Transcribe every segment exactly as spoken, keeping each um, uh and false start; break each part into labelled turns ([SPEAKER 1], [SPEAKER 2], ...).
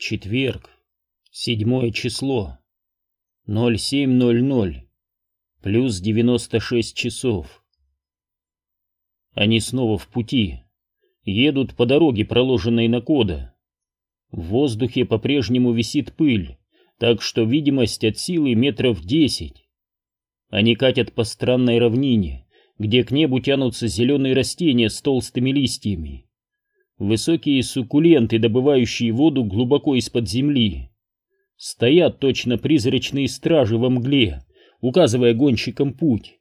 [SPEAKER 1] Четверг, седьмое число, ноль семь ноль ноль, плюс девяносто шесть часов. Они снова в пути, едут по дороге, проложенной на Кода. В воздухе по-прежнему висит пыль, так что видимость от силы метров десять. Они катят по странной равнине, где к небу тянутся зеленые растения с толстыми листьями. Высокие суккуленты, добывающие воду глубоко из-под земли. Стоят точно призрачные стражи во мгле, указывая гонщикам путь.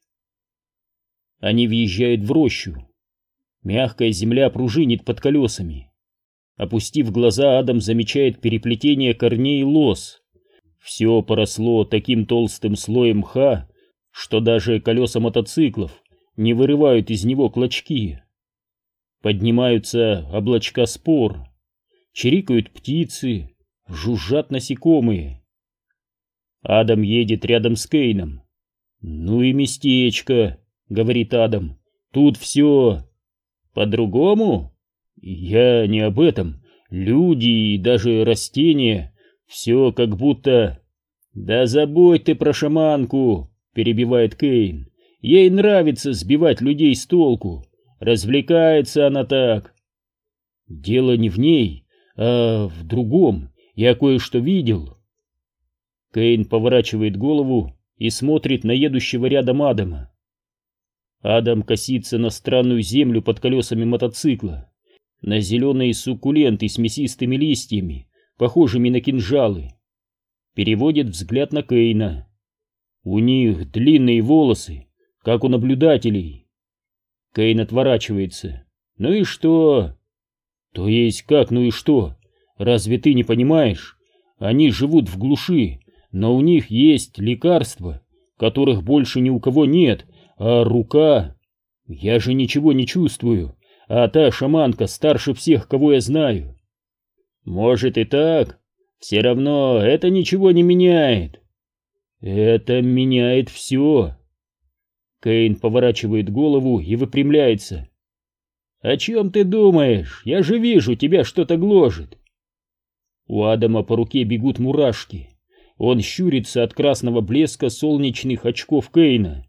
[SPEAKER 1] Они въезжают в рощу. Мягкая земля пружинит под колесами. Опустив глаза, Адам замечает переплетение корней лоз. Все поросло таким толстым слоем мха, что даже колеса мотоциклов не вырывают из него клочки. Поднимаются облачка спор, чирикают птицы, жужжат насекомые. Адам едет рядом с Кейном. «Ну и местечко», — говорит Адам, — «тут все по-другому?» «Я не об этом. Люди и даже растения, все как будто...» «Да забудь ты про шаманку», — перебивает Кейн. «Ей нравится сбивать людей с толку. Развлекается она так». «Дело не в ней, а в другом. Я кое-что видел». Кейн поворачивает голову и смотрит на едущего рядом Адама. Адам косится на странную землю под колесами мотоцикла, на зеленые суккуленты с мясистыми листьями, похожими на кинжалы. Переводит взгляд на Кейна. У них длинные волосы, как у наблюдателей. Кейн отворачивается. «Ну и что?» «То есть как, ну и что? Разве ты не понимаешь? Они живут в глуши, но у них есть лекарства, которых больше ни у кого нет, а рука... Я же ничего не чувствую, а та шаманка старше всех, кого я знаю». «Может и так, все равно это ничего не меняет». «Это меняет все». Кейн поворачивает голову и выпрямляется. «О чем ты думаешь? Я же вижу, тебя что-то гложет». У Адама по руке бегут мурашки. Он щурится от красного блеска солнечных очков Кейна.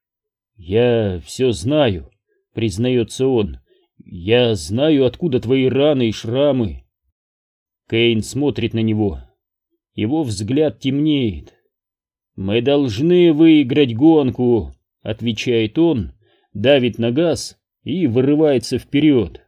[SPEAKER 1] «Я все знаю», — признается он. «Я знаю, откуда твои раны и шрамы». Кейн смотрит на него. Его взгляд темнеет. «Мы должны выиграть гонку», — отвечает он, давит на газ и вырывается вперед.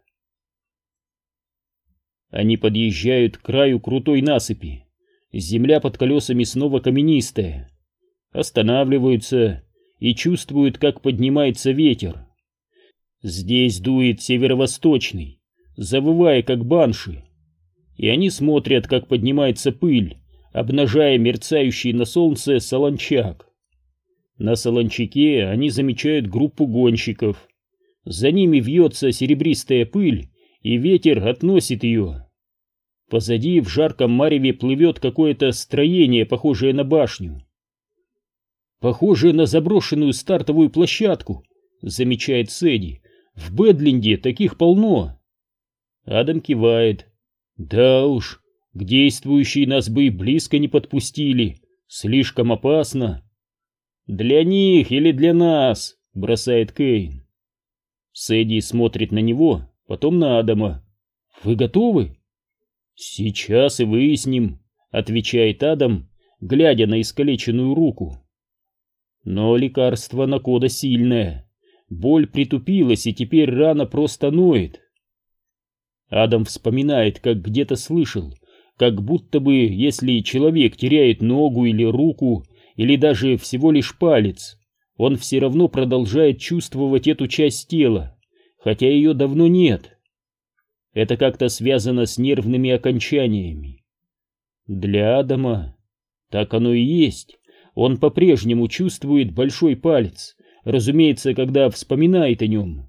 [SPEAKER 1] Они подъезжают к краю крутой насыпи. Земля под колесами снова каменистая. Останавливаются и чувствуют, как поднимается ветер. Здесь дует северо-восточный, завывая как банши. И они смотрят, как поднимается пыль, обнажая мерцающий на солнце солончак. На солончаке они замечают группу гонщиков. За ними вьется серебристая пыль, и ветер относит ее. Позади в жарком мареве плывет какое-то строение, похожее на башню. «Похожее на заброшенную стартовую площадку», — замечает Сэдди. «В Бэдленде таких полно». Адам кивает. «Да уж, к действующей нас бы и близко не подпустили. Слишком опасно». «Для них или для нас?» — бросает Кейн. Сэдди смотрит на него, потом на Адама. «Вы готовы?» «Сейчас и выясним», — отвечает Адам, глядя на искалеченную руку. Но лекарство на Кода сильное. Боль притупилась, и теперь рана просто ноет. Адам вспоминает, как где-то слышал, как будто бы, если человек теряет ногу или руку, или даже всего лишь палец, он все равно продолжает чувствовать эту часть тела, хотя ее давно нет. Это как-то связано с нервными окончаниями. Для Адама так оно и есть. Он по-прежнему чувствует большой палец, разумеется, когда вспоминает о нем.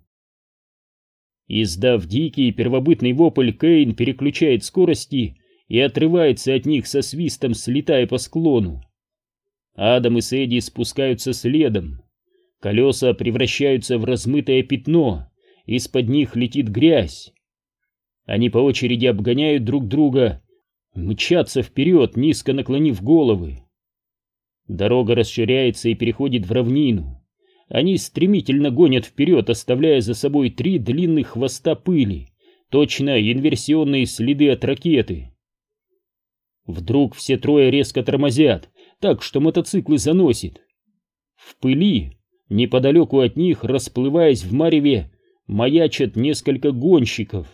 [SPEAKER 1] Издав дикий первобытный вопль, Кейн переключает скорости и отрывается от них со свистом, слетая по склону. Адам и Сэдди спускаются следом. Колеса превращаются в размытое пятно, из-под них летит грязь. Они по очереди обгоняют друг друга, мчатся вперед, низко наклонив головы. Дорога расширяется и переходит в равнину. Они стремительно гонят вперед, оставляя за собой три длинных хвоста пыли, точно инверсионные следы от ракеты. Вдруг все трое резко тормозят, так что мотоциклы заносит. В пыли, неподалеку от них, расплываясь в мареве, маячат несколько гонщиков.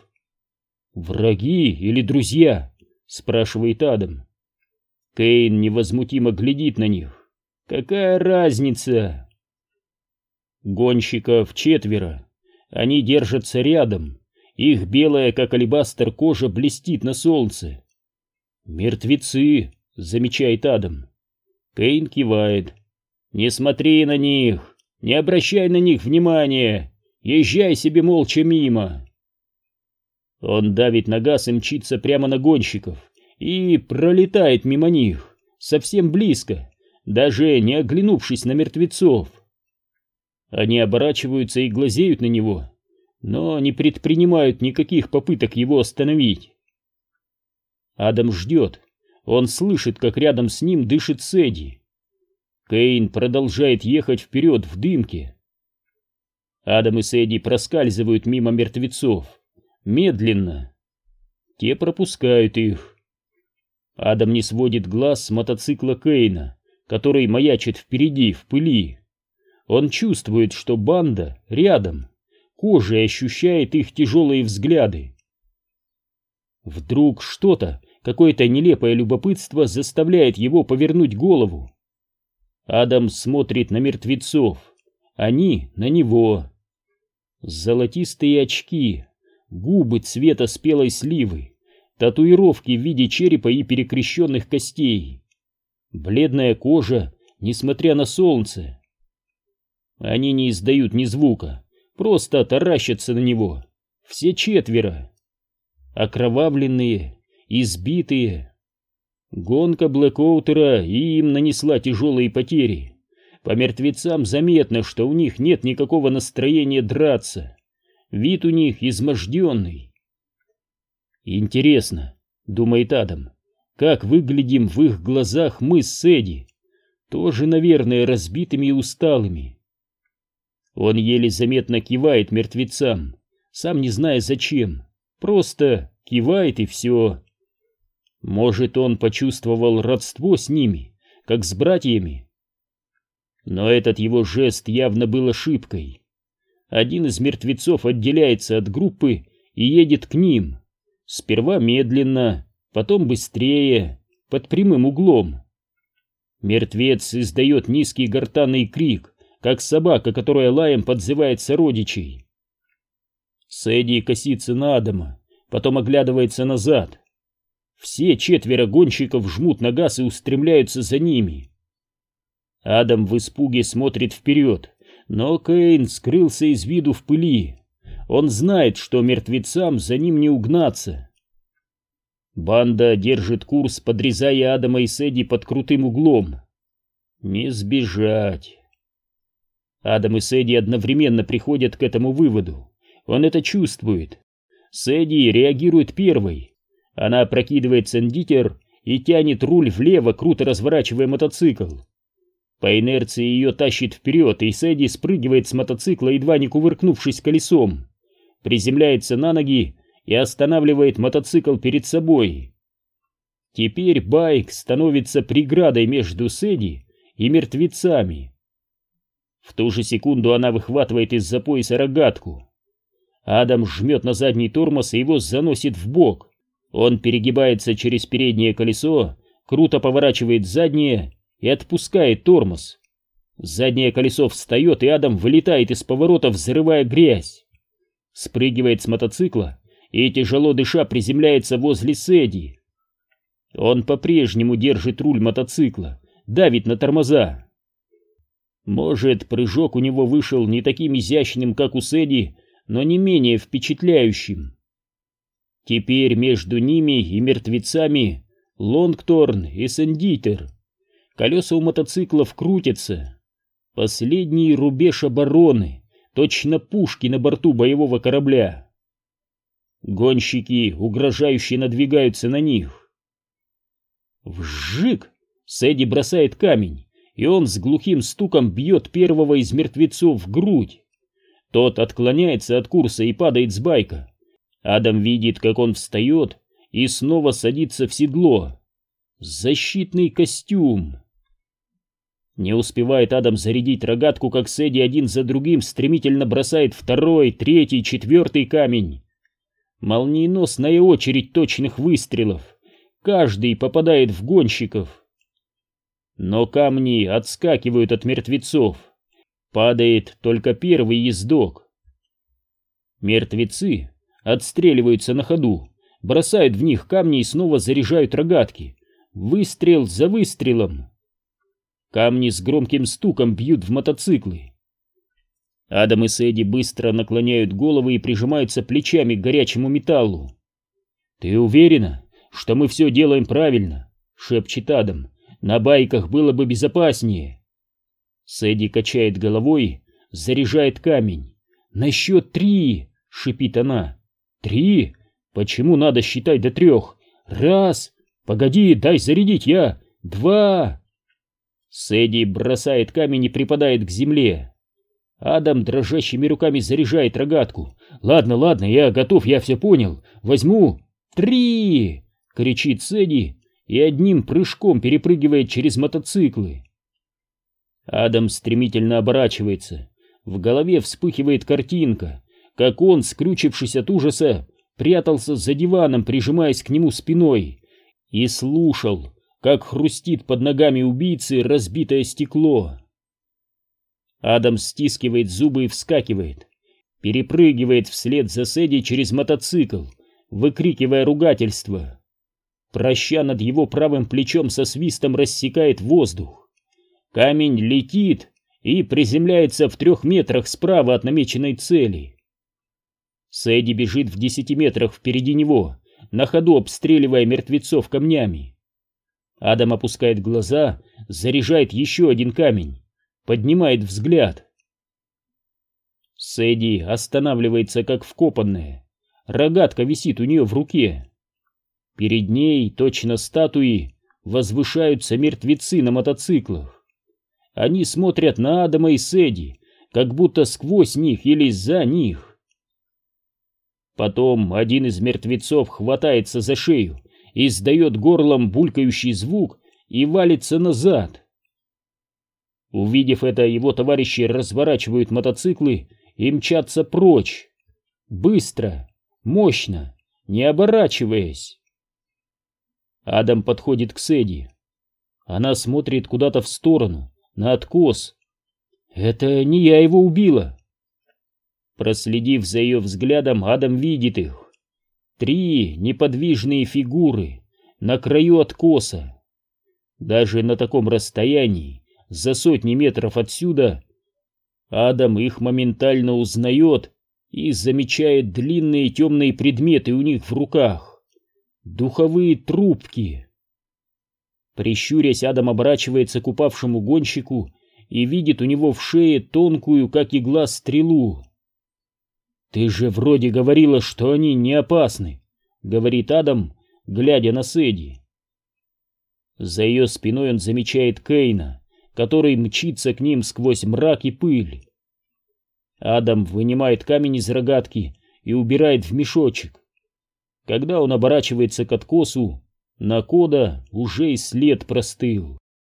[SPEAKER 1] «Враги или друзья?» — спрашивает Адам. Кейн невозмутимо глядит на них. «Какая разница?» Гонщиков четверо. Они держатся рядом. Их белая, как алебастр, кожа блестит на солнце. «Мертвецы», — замечает Адам. Кейн кивает. «Не смотри на них, не обращай на них внимания, езжай себе молча мимо». Он давит на газ и мчится прямо на гонщиков и пролетает мимо них, совсем близко, даже не оглянувшись на мертвецов. Они оборачиваются и глазеют на него, но не предпринимают никаких попыток его остановить. Адам ждет. Он слышит, как рядом с ним дышит Сэдди. Кейн продолжает ехать вперед в дымке. Адам и Сэдди проскальзывают мимо мертвецов. Медленно. Те пропускают их. Адам не сводит глаз с мотоцикла Кейна, который маячит впереди, в пыли. Он чувствует, что банда рядом, кожей ощущает их тяжелые взгляды. Вдруг что-то, какое-то нелепое любопытство заставляет его повернуть голову. Адам смотрит на мертвецов, они на него. Золотистые очки, губы цвета спелой сливы, татуировки в виде черепа и перекрещенных костей, бледная кожа, несмотря на солнце. Они не издают ни звука, просто таращатся на него, все четверо. Окровавленные, избитые. Гонка Блэкоутера им нанесла тяжелые потери. По мертвецам заметно, что у них нет никакого настроения драться. Вид у них изможденный. Интересно, думает Адам, как выглядим в их глазах мы с Сэдди, тоже, наверное, разбитыми и усталыми. Он еле заметно кивает мертвецам, сам не зная зачем, просто кивает и все. Может, он почувствовал родство с ними, как с братьями. Но этот его жест явно был ошибкой. Один из мертвецов отделяется от группы и едет к ним. Сперва медленно, потом быстрее, под прямым углом. Мертвец издает низкий гортанный крик, как собака, которая лаем подзывает сородичей. Сэдди косится на Адама, потом оглядывается назад. Все четверо гонщиков жмут на газ и устремляются за ними. Адам в испуге смотрит вперед, но Кейн скрылся из виду в пыли. Он знает, что мертвецам за ним не угнаться. Банда держит курс, подрезая Адама и Сэдди под крутым углом. Не сбежать. Адам и Сэдди одновременно приходят к этому выводу. Он это чувствует. Сэдди реагирует первой. Она опрокидывает сендитер и тянет руль влево, круто разворачивая мотоцикл. По инерции ее тащит вперед, и Сэдди спрыгивает с мотоцикла, едва не кувыркнувшись колесом. Приземляется на ноги и останавливает мотоцикл перед собой. Теперь байк становится преградой между Сэдди и мертвецами. В ту же секунду она выхватывает из-за пояса рогатку. Адам жмет на задний тормоз и его заносит в бок. Он перегибается через переднее колесо, круто поворачивает заднее и отпускает тормоз. Заднее колесо встает, и Адам вылетает из поворота, взрывая грязь. Спрыгивает с мотоцикла и, тяжело дыша, приземляется возле Сэдди. Он по-прежнему держит руль мотоцикла, давит на тормоза. Может, прыжок у него вышел не таким изящным, как у Сэдди, но не менее впечатляющим. Теперь между ними и мертвецами Лонгторн и Сендитер. Колеса у мотоциклов крутятся. Последний рубеж обороны, точно пушки на борту боевого корабля. Гонщики угрожающе надвигаются на них. Вжик! Сэдди бросает камень, и он с глухим стуком бьет первого из мертвецов в грудь. Тот отклоняется от курса и падает с байка. Адам видит, как он встает и снова садится в седло. Защитный костюм. Не успевает Адам зарядить рогатку, как Сэдди один за другим стремительно бросает второй, третий, четвертый камень. Молниеносная очередь точных выстрелов. Каждый попадает в гонщиков. Но камни отскакивают от мертвецов. Падает только первый ездок. Мертвецы отстреливаются на ходу, бросают в них камни и снова заряжают рогатки. Выстрел за выстрелом. Камни с громким стуком бьют в мотоциклы. Адам и Сэдди быстро наклоняют головы и прижимаются плечами к горячему металлу. «Ты уверена, что мы все делаем правильно?» — шепчет Адам. «На байках было бы безопаснее». Сэдди качает головой, заряжает камень. «На счет три!» — шипит она. «Три? Почему надо считать до трех? Раз! Погоди, дай зарядить я! Два!» Сэдди бросает камень и припадает к земле. Адам дрожащими руками заряжает рогатку. «Ладно, ладно, я готов, я все понял. Возьму. Три!» — кричит Сэдди и одним прыжком перепрыгивает через мотоциклы. Адам стремительно оборачивается. В голове вспыхивает картинка, как он, скрючившись от ужаса, прятался за диваном, прижимаясь к нему спиной, и слушал, как хрустит под ногами убийцы разбитое стекло. Адам стискивает зубы и вскакивает, перепрыгивает вслед за Сэдди через мотоцикл, выкрикивая ругательство. Проща над его правым плечом со свистом рассекает воздух. Камень летит и приземляется в трех метрах справа от намеченной цели. Сэдди бежит в десяти метрах впереди него, на ходу обстреливая мертвецов камнями. Адам опускает глаза, заряжает еще один камень, поднимает взгляд. Сэдди останавливается как вкопанная. Рогатка висит у нее в руке. Перед ней, точно статуи, возвышаются мертвецы на мотоциклах. Они смотрят на Адама и Сэдди, как будто сквозь них или за них. Потом один из мертвецов хватается за шею, издает горлом булькающий звук и валится назад. Увидев это, его товарищи разворачивают мотоциклы и мчатся прочь. Быстро, мощно, не оборачиваясь. Адам подходит к Сэдди. Она смотрит куда-то в сторону, на откос. «Это не я его убила!» Проследив за ее взглядом, Адам видит их. Три неподвижные фигуры на краю откоса. Даже на таком расстоянии, за сотни метров отсюда, Адам их моментально узнает и замечает длинные темные предметы у них в руках. Духовые трубки. Прищурясь, Адам оборачивается к упавшему гонщику и видит у него в шее тонкую, как игла, стрелу. «Ты же вроде говорила, что они не опасны», — говорит Адам, глядя на Сэдди. За ее спиной он замечает Кейна, который мчится к ним сквозь мрак и пыль. Адам вынимает камень из рогатки и убирает в мешочек. Когда он оборачивается к откосу, на Кода уже и след простыл.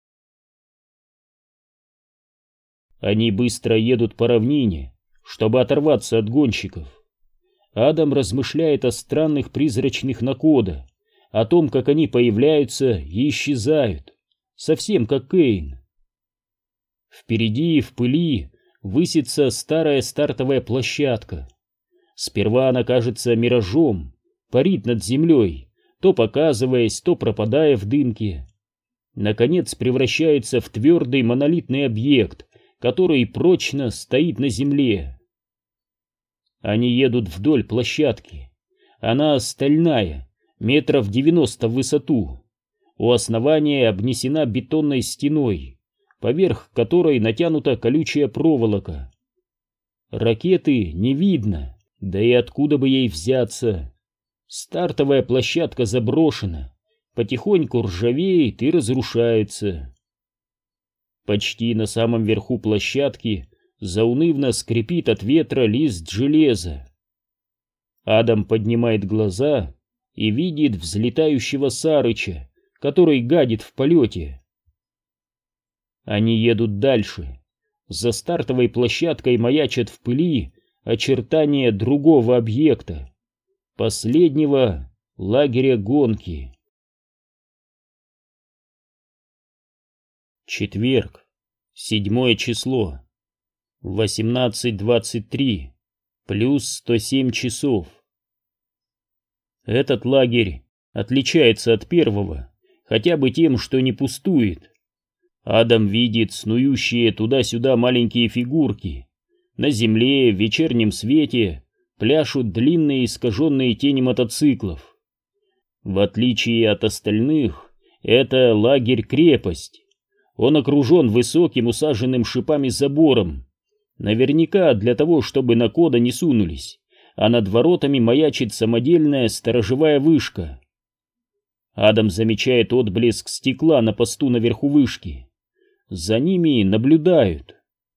[SPEAKER 1] Они быстро едут по равнине, чтобы оторваться от гонщиков. Адам размышляет о странных призрачных Накода, о том, как они появляются и исчезают, совсем как Кейн. Впереди, в пыли, высится старая стартовая площадка. Сперва она кажется миражом, парит над землей, то показываясь, то пропадая в дымке. Наконец превращается в твердый монолитный объект, который прочно стоит на земле. Они едут вдоль площадки. Она стальная, метров девяносто в высоту. У основания обнесена бетонной стеной, поверх которой натянута колючая проволока. Ракеты не видно, да и откуда бы ей взяться. Стартовая площадка заброшена, потихоньку ржавеет и разрушается. Почти на самом верху площадки заунывно скрипит от ветра лист железа. Адам поднимает глаза и видит взлетающего Сарыча, который гадит в полете. Они едут дальше. За стартовой площадкой маячат в пыли очертания другого объекта, последнего лагеря гонки. Четверг, седьмое число, восемнадцать двадцать три, плюс сто семь часов. Этот лагерь отличается от первого хотя бы тем, что не пустует. Адам видит снующие туда-сюда маленькие фигурки. На земле в вечернем свете пляшут длинные искаженные тени мотоциклов. В отличие от остальных, это лагерь-крепость. Он окружен высоким усаженным шипами забором. Наверняка для того, чтобы на кода не сунулись, а над воротами маячит самодельная сторожевая вышка. Адам замечает отблеск стекла на посту наверху вышки. За ними наблюдают.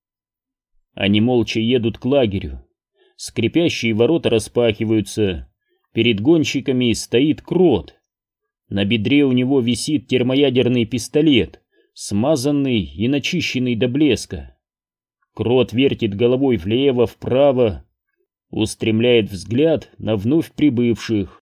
[SPEAKER 1] Они молча едут к лагерю. Скрипящие ворота распахиваются. Перед гонщиками стоит Крот. На бедре у него висит термоядерный пистолет, смазанный и начищенный до блеска. Крот вертит головой влево-вправо, устремляет взгляд на вновь прибывших.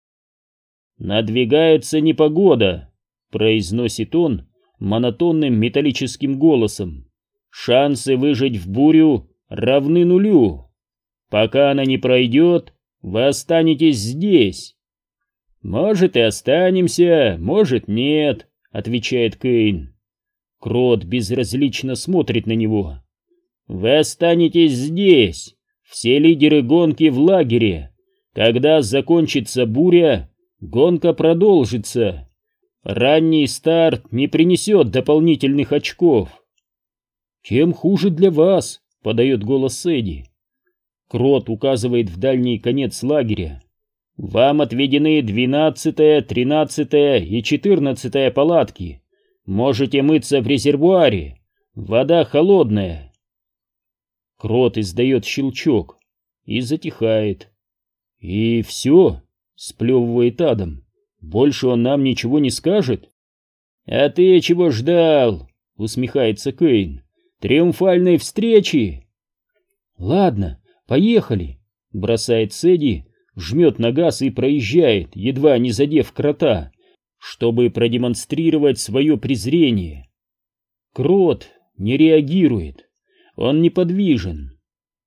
[SPEAKER 1] «Надвигается непогода», — произносит он монотонным металлическим голосом. «Шансы выжить в бурю равны нулю. Пока она не пройдет, вы останетесь здесь». «Может, и останемся, может, нет», — отвечает Кейн. Крот безразлично смотрит на него. «Вы останетесь здесь, все лидеры гонки в лагере. Когда закончится буря, гонка продолжится. Ранний старт не принесет дополнительных очков». «Тем хуже для вас», — подает голос Эдди. Крот указывает в дальний конец лагеря. «Вам отведены двенадцатая, тринадцатая и четырнадцатая палатки. Можете мыться в резервуаре. Вода холодная». Крот издает щелчок и затихает. «И все?» — сплевывает Адам. «Больше он нам ничего не скажет?» «А ты чего ждал?» — усмехается Кейн. «Триумфальной встречи!» «Ладно, поехали!» — бросает Сэдди, жмет на газ и проезжает, едва не задев Крота, чтобы продемонстрировать свое презрение. Крот не реагирует, он неподвижен.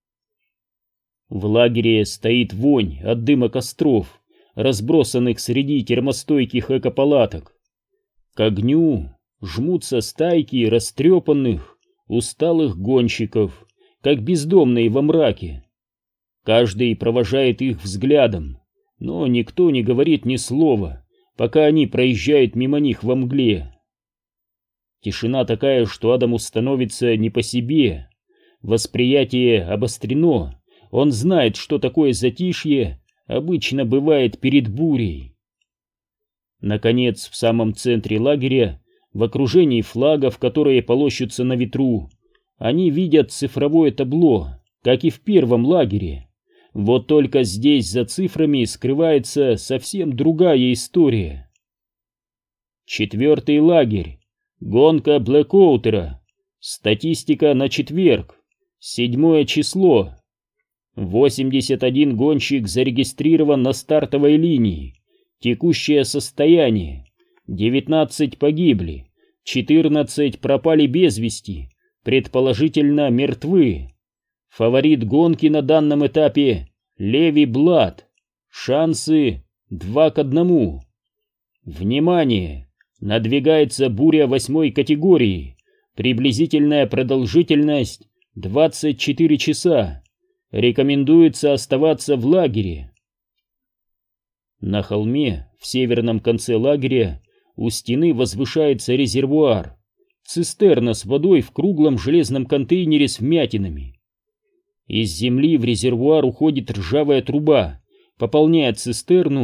[SPEAKER 1] В лагере стоит вонь от дыма костров, разбросанных среди термостойких экопалаток. К огню жмутся стайки растрепанных, усталых гонщиков, как бездомные во мраке. Каждый провожает их взглядом, но никто не говорит ни слова, пока они проезжают мимо них во мгле. Тишина такая, что Адаму становится не по себе. Восприятие обострено, он знает, что такое затишье обычно бывает перед бурей. Наконец, в самом центре лагеря, в окружении флагов, которые полощутся на ветру, они видят цифровое табло, как и в первом лагере. Вот только здесь за цифрами скрывается совсем другая история. Четвертый лагерь. Гонка Блэкоутера. Статистика на четверг. Седьмое число. восемьдесят один гонщик зарегистрирован на стартовой линии. Текущее состояние. девятнадцать погибли. четырнадцать пропали без вести. Предположительно мертвы. Фаворит гонки на данном этапе — Леви Блад. Шансы два к одному. Внимание! Надвигается буря восьмой категории. Приблизительная продолжительность двадцать четыре часа. Рекомендуется оставаться в лагере. На холме в северном конце лагеря у стены возвышается резервуар. Цистерна с водой в круглом железном контейнере с вмятинами. Из земли в резервуар уходит ржавая труба, пополняет цистерну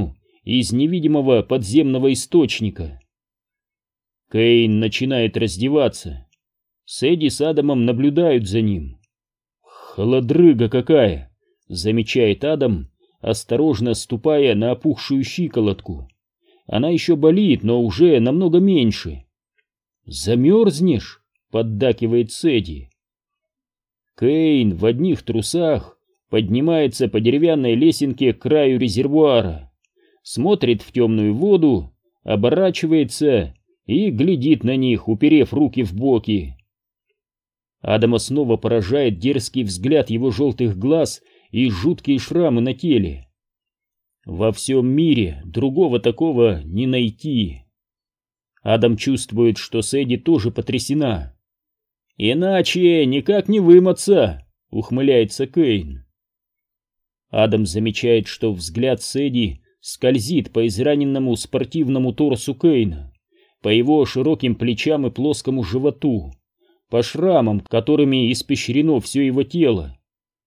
[SPEAKER 1] из невидимого подземного источника. Кейн начинает раздеваться. Сэдди с Адамом наблюдают за ним. «Холодрыга какая!» — замечает Адам, осторожно ступая на опухшую щиколотку. Она еще болит, но уже намного меньше. «Замерзнешь?» — поддакивает Сэдди. Кейн в одних трусах поднимается по деревянной лесенке к краю резервуара, смотрит в темную воду, оборачивается и глядит на них, уперев руки в боки. Адама снова поражает дерзкий взгляд его желтых глаз и жуткие шрамы на теле. Во всем мире другого такого не найти. Адам чувствует, что Сэдди тоже потрясена. «Иначе никак не вымыться», — ухмыляется Кейн. Адам замечает, что взгляд Сэдди скользит по израненному спортивному торсу Кейна, по его широким плечам и плоскому животу, по шрамам, которыми испещрено все его тело.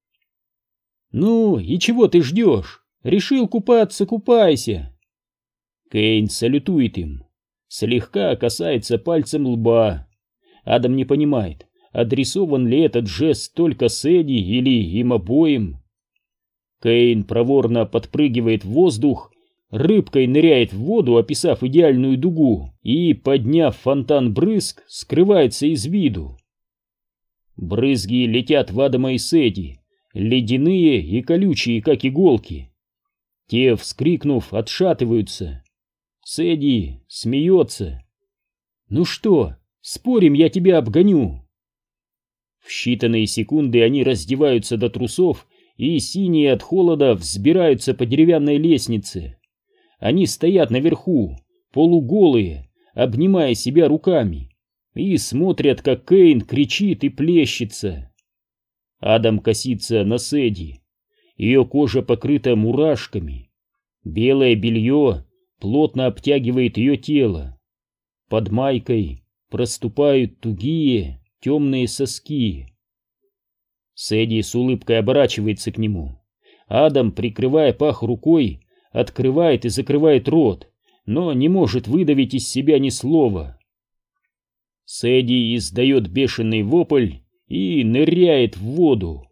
[SPEAKER 1] «Ну, и чего ты ждешь? Решил купаться — купайся!» Кейн салютует им, слегка касается пальцем лба. Адам не понимает, адресован ли этот жест только Сэдди или им обоим. Кейн проворно подпрыгивает в воздух, рыбкой ныряет в воду, описав идеальную дугу, и, подняв фонтан брызг, скрывается из виду. Брызги летят в Адама и Сэдди, ледяные и колючие, как иголки. Те, вскрикнув, отшатываются. Сэдди смеется. «Ну что, спорим, я тебя обгоню?» В считанные секунды они раздеваются до трусов и, синие от холода, взбираются по деревянной лестнице. Они стоят наверху, полуголые, обнимая себя руками, и смотрят, как Кейн кричит и плещется. Адам косится на Сэдди. Ее кожа покрыта мурашками. Белое белье плотно обтягивает ее тело. Под майкой проступают тугие темные соски. Сэдди с улыбкой оборачивается к нему. Адам, прикрывая пах рукой, открывает и закрывает рот, но не может выдавить из себя ни слова. Сэдди издает бешеный вопль и ныряет в воду.